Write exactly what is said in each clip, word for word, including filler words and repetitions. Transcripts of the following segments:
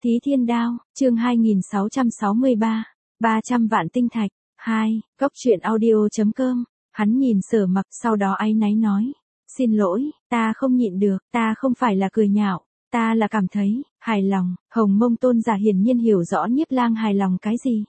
Thí Thiên Đao, chương hai nghìn sáu trăm sáu mươi ba, ba trăm vạn tinh thạch. hai. Cốc truyện audio.com. Hắn nhìn Sở Mặc, sau đó áy náy nói. Xin lỗi, ta không nhịn được, ta không phải là cười nhạo, ta là cảm thấy, hài lòng. Hồng Mông Tôn giả hiển nhiên hiểu rõ Nhiếp Lang hài lòng cái gì.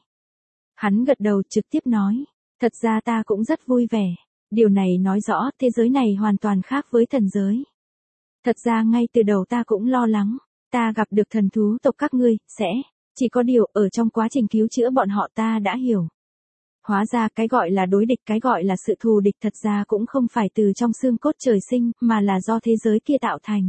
Hắn gật đầu trực tiếp nói. Thật ra ta cũng rất vui vẻ. Điều này nói rõ thế giới này hoàn toàn khác với thần giới. Thật ra ngay từ đầu ta cũng lo lắng. Ta gặp được thần thú tộc các ngươi, sẽ, chỉ có điều ở trong quá trình cứu chữa bọn họ ta đã hiểu. Hóa ra cái gọi là đối địch, cái gọi là sự thù địch thật ra cũng không phải từ trong xương cốt trời sinh, mà là do thế giới kia tạo thành.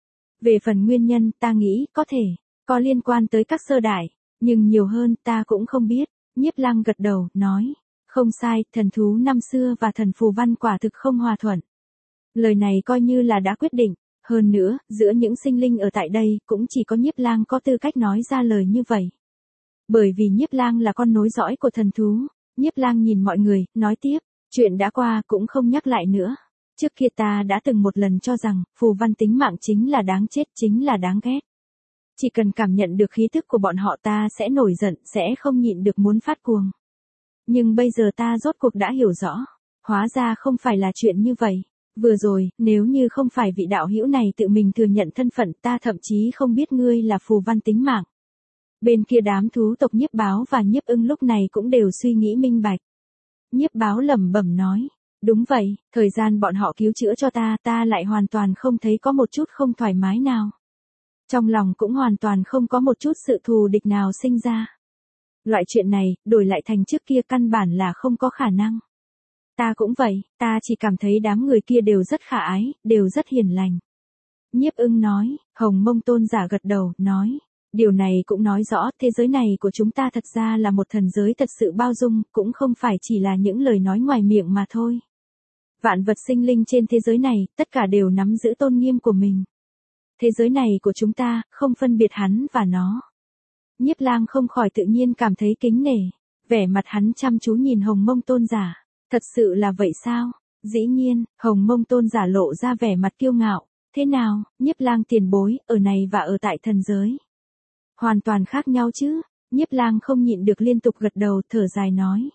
Về phần nguyên nhân, ta nghĩ, có thể, có liên quan tới các sơ đại, nhưng nhiều hơn ta cũng không biết. Nhiếp Lang gật đầu, nói, không sai, thần thú năm xưa và thần phù văn quả thực không hòa thuận. Lời này coi như là đã quyết định. Hơn nữa, giữa những sinh linh ở tại đây, cũng chỉ có Nhiếp Lang có tư cách nói ra lời như vậy. Bởi vì Nhiếp Lang là con nối dõi của thần thú. Nhiếp Lang nhìn mọi người, nói tiếp, chuyện đã qua cũng không nhắc lại nữa. Trước kia ta đã từng một lần cho rằng, phù văn tính mạng chính là đáng chết, chính là đáng ghét. Chỉ cần cảm nhận được khí thức của bọn họ ta sẽ nổi giận, sẽ không nhịn được muốn phát cuồng. Nhưng bây giờ ta rốt cuộc đã hiểu rõ, hóa ra không phải là chuyện như vậy. Vừa rồi, nếu như không phải vị đạo hữu này tự mình thừa nhận thân phận, ta thậm chí không biết ngươi là phù văn tính mạng. Bên kia đám thú tộc Nhiếp Báo và Nhiếp Ưng lúc này cũng đều suy nghĩ minh bạch. Nhiếp Báo lẩm bẩm nói, đúng vậy, thời gian bọn họ cứu chữa cho ta, ta lại hoàn toàn không thấy có một chút không thoải mái nào. Trong lòng cũng hoàn toàn không có một chút sự thù địch nào sinh ra. Loại chuyện này, đổi lại thành trước kia căn bản là không có khả năng. Ta cũng vậy, ta chỉ cảm thấy đám người kia đều rất khả ái, đều rất hiền lành. Nhiếp Ưng nói, Hồng Mông Tôn giả gật đầu, nói, điều này cũng nói rõ thế giới này của chúng ta thật ra là một thần giới thật sự bao dung, cũng không phải chỉ là những lời nói ngoài miệng mà thôi. Vạn vật sinh linh trên thế giới này, tất cả đều nắm giữ tôn nghiêm của mình. Thế giới này của chúng ta, không phân biệt hắn và nó. Nhiếp Lang không khỏi tự nhiên cảm thấy kính nể, vẻ mặt hắn chăm chú nhìn Hồng Mông Tôn giả. Thật sự là vậy sao? Dĩ nhiên, Hồng Mông Tôn giả lộ ra vẻ mặt kiêu ngạo. Thế nào, Nhiếp Lang tiền bối, ở này và ở tại thần giới? Hoàn toàn khác nhau chứ? Nhiếp Lang không nhịn được liên tục gật đầu, thở dài nói.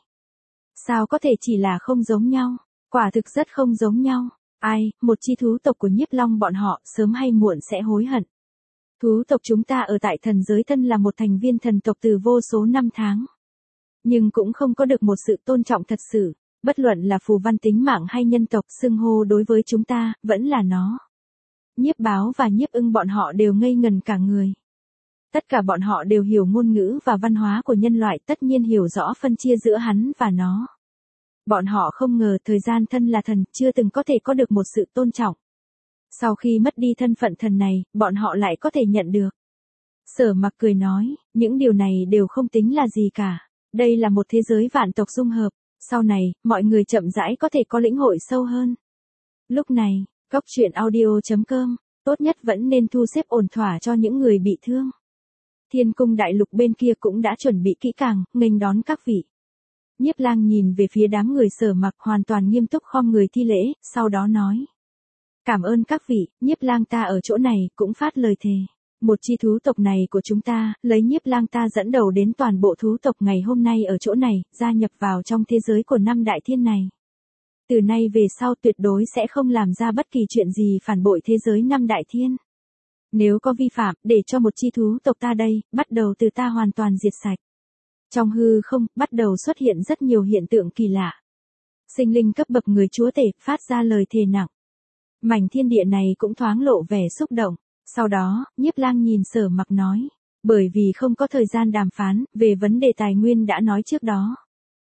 Sao có thể chỉ là không giống nhau? Quả thực rất không giống nhau. Ai, một chi thú tộc của Nhiếp Long bọn họ, sớm hay muộn sẽ hối hận. Thú tộc chúng ta ở tại thần giới thân là một thành viên thần tộc từ vô số năm tháng. Nhưng cũng không có được một sự tôn trọng thật sự. Bất luận là phù văn tính mạng hay nhân tộc, xưng hô đối với chúng ta, vẫn là nó. Nhiếp Báo và Nhiếp Ưng bọn họ đều ngây ngần cả người. Tất cả bọn họ đều hiểu ngôn ngữ và văn hóa của nhân loại, tất nhiên hiểu rõ phân chia giữa hắn và nó. Bọn họ không ngờ thời gian thân là thần, chưa từng có thể có được một sự tôn trọng. Sau khi mất đi thân phận thần này, bọn họ lại có thể nhận được. Sở Mặc cười nói, những điều này đều không tính là gì cả. Đây là một thế giới vạn tộc dung hợp. Sau này, mọi người chậm rãi có thể có lĩnh hội sâu hơn. Lúc này, cốc truyện audio.com, tốt nhất vẫn nên thu xếp ổn thỏa cho những người bị thương. Thiên cung đại lục bên kia cũng đã chuẩn bị kỹ càng, nghênh đón các vị. Nhiếp Lang nhìn về phía đám người Sở Mặc, hoàn toàn nghiêm túc khom người thi lễ, sau đó nói. Cảm ơn các vị, Nhiếp Lang ta ở chỗ này cũng phát lời thề. Một chi thú tộc này của chúng ta, lấy Nhiếp Lang ta dẫn đầu đến toàn bộ thú tộc ngày hôm nay ở chỗ này, gia nhập vào trong thế giới của năm đại thiên này. Từ nay về sau tuyệt đối sẽ không làm ra bất kỳ chuyện gì phản bội thế giới năm đại thiên. Nếu có vi phạm, để cho một chi thú tộc ta đây, bắt đầu từ ta hoàn toàn diệt sạch. Trong hư không, bắt đầu xuất hiện rất nhiều hiện tượng kỳ lạ. Sinh linh cấp bậc người chúa tể, phát ra lời thề nặng. Mảnh thiên địa này cũng thoáng lộ vẻ xúc động. Sau đó, Nhiếp Lang nhìn Sở Mặc nói, bởi vì không có thời gian đàm phán, về vấn đề tài nguyên đã nói trước đó.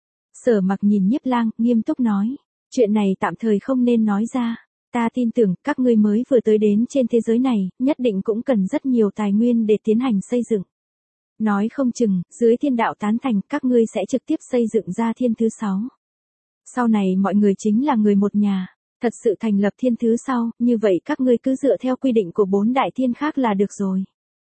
Sở Mặc nhìn Nhiếp Lang, nghiêm túc nói, chuyện này tạm thời không nên nói ra, ta tin tưởng các ngươi mới vừa tới đến trên thế giới này, nhất định cũng cần rất nhiều tài nguyên để tiến hành xây dựng. Nói không chừng, dưới thiên đạo tán thành, các ngươi sẽ trực tiếp xây dựng ra thiên thứ sáu. Sau này mọi người chính là người một nhà. Thật sự thành lập thiên thứ sau, như vậy các ngươi cứ dựa theo quy định của bốn đại thiên khác là được rồi.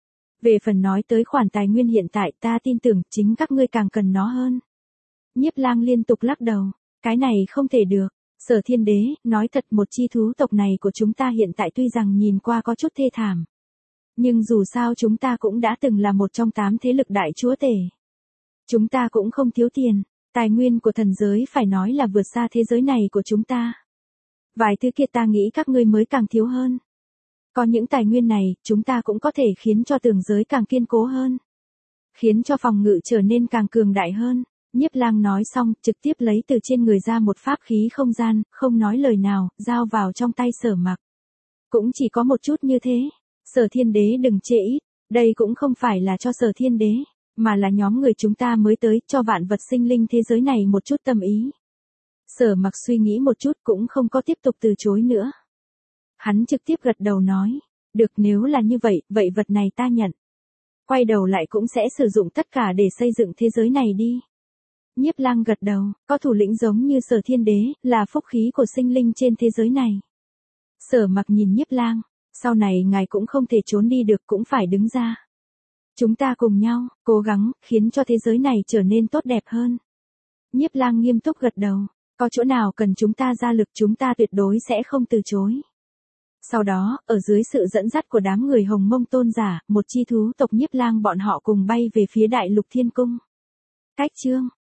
Về phần nói tới khoản tài nguyên hiện tại, ta tin tưởng chính các ngươi càng cần nó hơn. Nhiếp Lang liên tục lắc đầu, cái này không thể được. Sở Thiên Đế, nói thật một chi thú tộc này của chúng ta hiện tại tuy rằng nhìn qua có chút thê thảm. Nhưng dù sao chúng ta cũng đã từng là một trong tám thế lực đại chúa tể. Chúng ta cũng không thiếu tiền, tài nguyên của thần giới phải nói là vượt xa thế giới này của chúng ta. Vài thứ kia ta nghĩ các ngươi mới càng thiếu hơn. Có những tài nguyên này, chúng ta cũng có thể khiến cho tường giới càng kiên cố hơn. Khiến cho phòng ngự trở nên càng cường đại hơn. Nhiếp Lang nói xong, trực tiếp lấy từ trên người ra một pháp khí không gian, không nói lời nào, giao vào trong tay Sở Mặc. Cũng chỉ có một chút như thế. Sở Thiên Đế đừng chê ít, đây cũng không phải là cho Sở Thiên Đế, mà là nhóm người chúng ta mới tới, cho vạn vật sinh linh thế giới này một chút tâm ý. Sở Mặc suy nghĩ một chút cũng không có tiếp tục từ chối nữa. Hắn trực tiếp gật đầu nói, được, nếu là như vậy, vậy vật này ta nhận. Quay đầu lại cũng sẽ sử dụng tất cả để xây dựng thế giới này đi. Nhiếp Lang gật đầu, có thủ lĩnh giống như Sở Thiên Đế, là phúc khí của sinh linh trên thế giới này. Sở Mặc nhìn Nhiếp Lang, sau này ngài cũng không thể trốn đi được, cũng phải đứng ra. Chúng ta cùng nhau, cố gắng, khiến cho thế giới này trở nên tốt đẹp hơn. Nhiếp Lang nghiêm túc gật đầu, có chỗ nào cần chúng ta ra lực chúng ta tuyệt đối sẽ không từ chối. Sau đó, ở dưới sự dẫn dắt của đám người Hồng Mông tôn giả, một chi thú tộc Nhiếp Lang bọn họ cùng bay về phía Đại Lục Thiên Cung. Cách chương